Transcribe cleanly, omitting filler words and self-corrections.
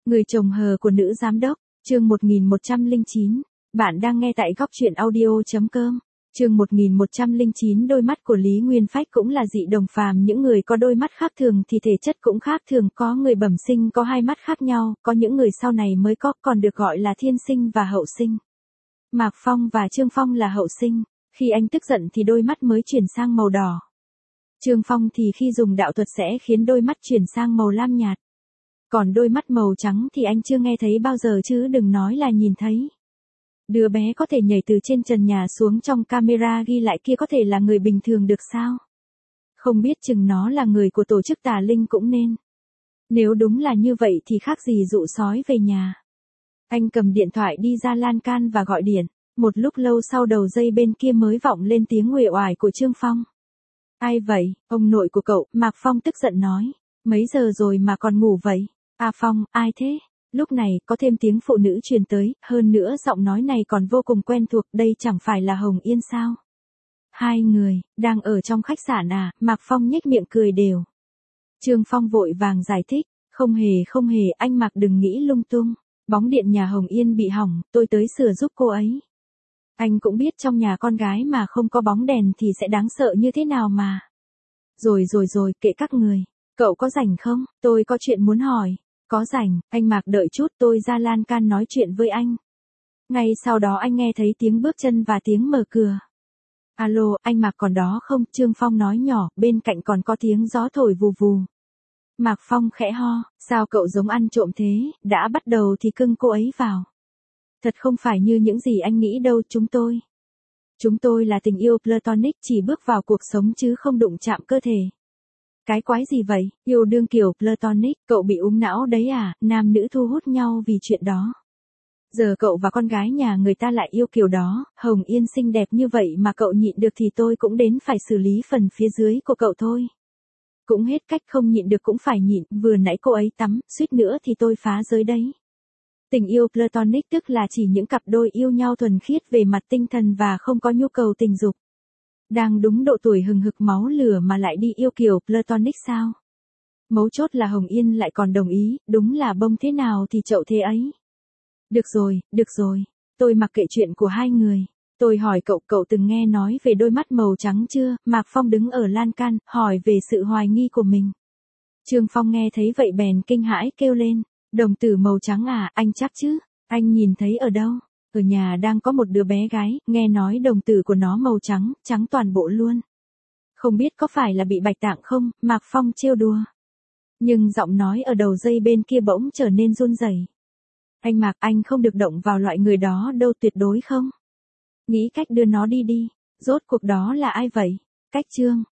Người chồng hờ của nữ giám đốc, chương 1109. Bạn đang nghe tại góc truyện audio.com. Chương 1109. Đôi mắt của Lý Nguyên Phách cũng là dị đồng phàm, những người có đôi mắt khác thường thì thể chất cũng khác thường, có người bẩm sinh có hai mắt khác nhau, có những người sau này mới có, còn được gọi là thiên sinh và hậu sinh. Mạc Phong và Trương Phong là hậu sinh, khi anh tức giận thì đôi mắt mới chuyển sang màu đỏ. Trương Phong thì khi dùng đạo thuật sẽ khiến đôi mắt chuyển sang màu lam nhạt. Còn đôi mắt màu trắng thì anh chưa nghe thấy bao giờ chứ đừng nói là nhìn thấy. Đứa bé có thể nhảy từ trên trần nhà xuống trong camera ghi lại kia có thể là người bình thường được sao? Không biết chừng nó là người của tổ chức tà linh cũng nên. Nếu đúng là như vậy thì khác gì dụ sói về nhà. Anh cầm điện thoại đi ra lan can và gọi điện. Một lúc lâu sau đầu dây bên kia mới vọng lên tiếng uể oải của Trương Phong. Ai vậy? Ông nội của cậu. Mạc Phong tức giận nói. Mấy giờ rồi mà còn ngủ vậy? À Phong, ai thế? Lúc này, có thêm tiếng phụ nữ truyền tới, hơn nữa giọng nói này còn vô cùng quen thuộc, đây chẳng phải là Hồng Yên sao? Hai người, đang ở trong khách sạn à? Mạc Phong nhếch miệng cười đều. Trương Phong vội vàng giải thích, không hề, anh Mạc đừng nghĩ lung tung. Bóng điện nhà Hồng Yên bị hỏng, tôi tới sửa giúp cô ấy. Anh cũng biết trong nhà con gái mà không có bóng đèn thì sẽ đáng sợ như thế nào mà. Rồi, kệ các người. Cậu có rảnh không? Tôi có chuyện muốn hỏi. Có rảnh, anh Mạc đợi chút tôi ra lan can nói chuyện với anh. Ngay sau đó anh nghe thấy tiếng bước chân và tiếng mở cửa. Alo, anh Mạc còn đó không? Trương Phong nói nhỏ, bên cạnh còn có tiếng gió thổi vù vù. Mạc Phong khẽ ho, sao cậu giống ăn trộm thế, đã bắt đầu thì cưng cô ấy vào. Thật không phải như những gì anh nghĩ đâu, Chúng tôi là tình yêu platonic, chỉ bước vào cuộc sống chứ không đụng chạm cơ thể. Cái quái gì vậy, yêu đương kiểu platonic, cậu bị úng não đấy à, nam nữ thu hút nhau vì chuyện đó. Giờ cậu và con gái nhà người ta lại yêu kiểu đó, Hồng Yên xinh đẹp như vậy mà cậu nhịn được thì tôi cũng đến phải xử lý phần phía dưới của cậu thôi. Cũng hết cách, không nhịn được cũng phải nhịn, vừa nãy cô ấy tắm, suýt nữa thì tôi phá giới đấy. Tình yêu platonic tức là chỉ những cặp đôi yêu nhau thuần khiết về mặt tinh thần và không có nhu cầu tình dục. Đang đúng độ tuổi hừng hực máu lửa mà lại đi yêu kiểu platonic sao? Mấu chốt là Hồng Yên lại còn đồng ý, đúng là bông thế nào thì chậu thế ấy. Được rồi, tôi mặc kệ chuyện của hai người. Tôi hỏi cậu từng nghe nói về đôi mắt màu trắng chưa? Mạc Phong đứng ở lan can, hỏi về sự hoài nghi của mình. Trương Phong nghe thấy vậy bèn kinh hãi kêu lên, đồng tử màu trắng à, anh chắc chứ? Anh nhìn thấy ở đâu? Ở nhà đang có một đứa bé gái, nghe nói đồng tử của nó màu trắng, trắng toàn bộ luôn. Không biết có phải là bị bạch tạng không? Mạc Phong trêu đùa. Nhưng giọng nói ở đầu dây bên kia bỗng trở nên run rẩy. Anh Mạc, anh không được động vào loại người đó đâu, tuyệt đối không. Nghĩ cách đưa nó đi. Rốt cuộc đó là ai vậy? Cách Trương,